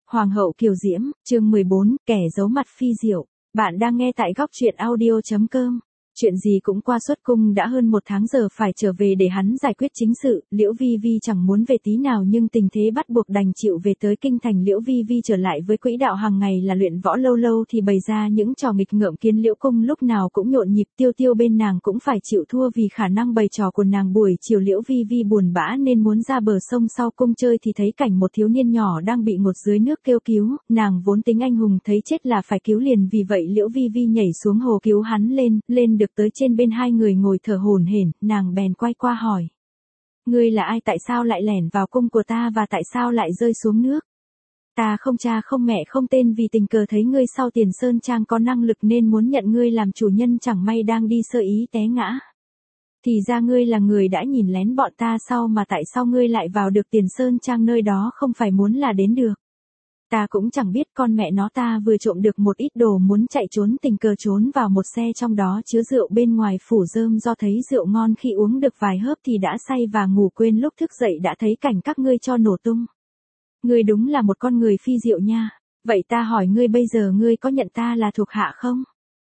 Hoàng hậu Kiều Diễm, chương 14, kẻ giấu mặt phi diệu. Bạn đang nghe tại góc truyện audio.com. Chuyện gì cũng qua xuất cung đã hơn 1 tháng giờ phải trở về để hắn giải quyết chính sự, Liễu Vi Vi chẳng muốn về tí nào nhưng tình thế bắt buộc đành chịu về tới kinh thành. Liễu Vi Vi trở lại với quỹ đạo hàng ngày là luyện võ, lâu lâu thì bày ra những trò nghịch ngợm khiến Liễu cung lúc nào cũng nhộn nhịp. Tiêu Tiêu bên nàng cũng phải chịu thua vì khả năng bày trò của nàng. Buổi chiều Liễu Vi Vi buồn bã nên muốn ra bờ sông sau cung chơi thì thấy cảnh một thiếu niên nhỏ đang bị ngột dưới nước kêu cứu, nàng vốn tính anh hùng thấy chết là phải cứu liền, vì vậy Liễu Vi Vi nhảy xuống hồ cứu hắn lên được tới trên bên hai người ngồi thở hổn hển, nàng bèn quay qua hỏi: "Ngươi là ai, tại sao lại lẻn vào cung của ta và tại sao lại rơi xuống nước?" "Ta không cha không mẹ không tên, vì tình cờ thấy ngươi sau Tiền Sơn Trang có năng lực nên muốn nhận ngươi làm chủ nhân, chẳng may đang đi sơ ý té ngã. Thì ra ngươi là người đã nhìn lén bọn ta sau, mà tại sao ngươi lại vào được Tiền Sơn Trang, nơi đó không phải muốn là đến được?" "Ta cũng chẳng biết, con mẹ nó, ta vừa trộm được một ít đồ muốn chạy trốn, tình cờ trốn vào một xe trong đó chứa rượu, bên ngoài phủ rơm, do thấy rượu ngon khi uống được vài hớp thì đã say và ngủ quên, lúc thức dậy đã thấy cảnh các ngươi cho nổ tung. Ngươi đúng là một con người phi diệu nha. Vậy ta hỏi ngươi, bây giờ ngươi có nhận ta là thuộc hạ không?"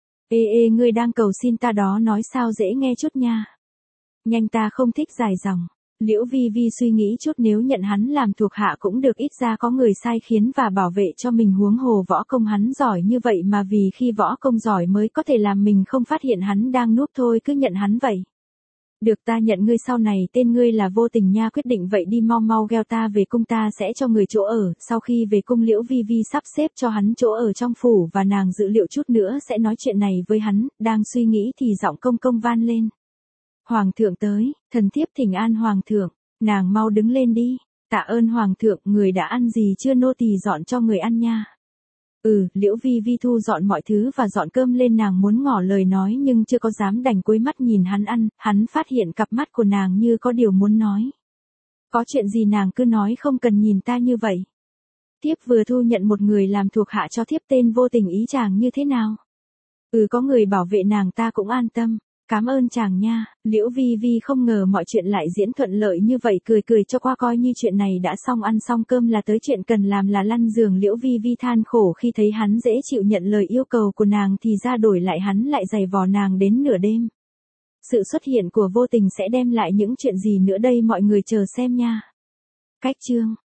Ê, ngươi đang cầu xin ta đó, nói sao dễ nghe chút nha. Nhanh, ta không thích dài dòng." Liễu Vi Vi suy nghĩ chút, nếu nhận hắn làm thuộc hạ cũng được, ít ra có người sai khiến và bảo vệ cho mình, huống hồ võ công hắn giỏi như vậy mà, vì khi võ công giỏi mới có thể làm mình không phát hiện hắn đang núp, thôi cứ nhận hắn vậy. "Được, ta nhận ngươi, sau này tên ngươi là Vô Tình nha." "Quyết định vậy đi, mau gheo ta về cung, ta sẽ cho người chỗ ở." Sau khi về cung, Liễu Vi Vi sắp xếp cho hắn chỗ ở trong phủ và nàng dự liệu chút nữa sẽ nói chuyện này với hắn, đang suy nghĩ thì giọng công công vang lên: "Hoàng thượng tới, thần thiếp thỉnh an Hoàng thượng." "Nàng mau đứng lên đi." "Tạ ơn Hoàng thượng." "Người đã ăn gì chưa, nô tỳ dọn cho người ăn nha." Liễu Vi Vi thu dọn mọi thứ và dọn cơm lên, nàng muốn ngỏ lời nói nhưng chưa có dám, đành cúi mắt nhìn hắn ăn. Hắn phát hiện cặp mắt của nàng như có điều muốn nói. "Có chuyện gì nàng cứ nói, không cần nhìn ta như vậy. Thiếp vừa thu nhận một người làm thuộc hạ cho thiếp, tên Vô Tình, ý chàng như thế nào?" Có người bảo vệ nàng, ta cũng an tâm. "Cảm ơn chàng nha." Liễu Vi Vi không ngờ mọi chuyện lại diễn thuận lợi như vậy, cười cho qua, coi như chuyện này đã xong. Ăn xong cơm là tới chuyện cần làm là lăn giường. Liễu Vi Vi than khổ khi thấy hắn dễ chịu nhận lời yêu cầu của nàng, thì ra đổi lại hắn lại giày vò nàng đến nửa đêm. Sự xuất hiện của Vô Tình sẽ đem lại những chuyện gì nữa đây, mọi người chờ xem nha. Cách chương